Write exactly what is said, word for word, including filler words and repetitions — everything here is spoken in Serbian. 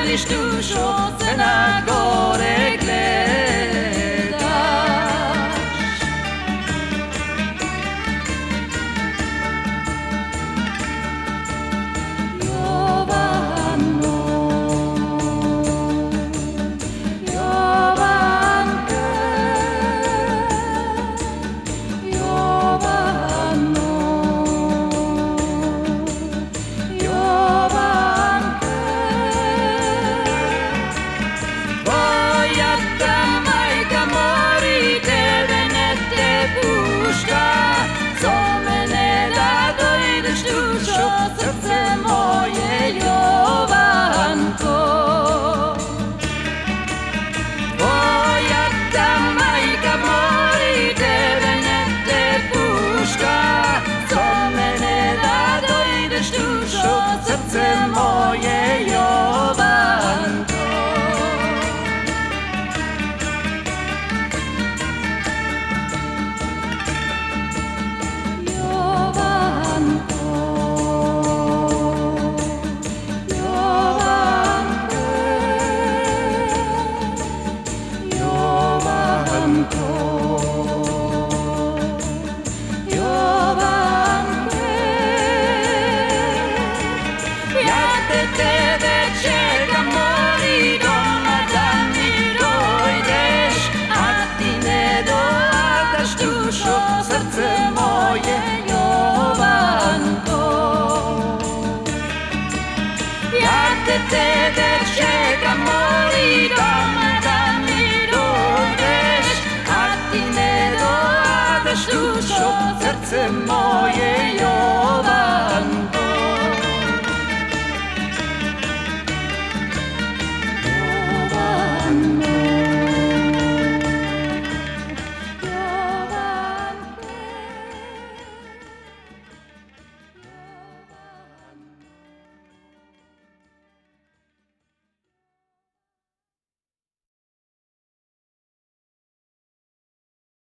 vidiš dušo, se na gore gledaš. Jovano, Jovanke, Jovano, Jovanke, tvoja ta majka mori tebe ne te pušta, zove ne da dojdeš dušo, srce moje Jovanko. Tvoja ta majka mori tebe ne te pušta, zove ne da dojdeš dušo, srce moje Jovanko. Jovanko, Jovanke, Jovanko, Jovanke, ja te tebe čekam mori doma da mi dojdeš, a ti ne dođeš dušo, srce moje Jovanko. Ja te tebe čekam mori doma da mi dođeš, a ti ne dođeš dušo, srce moje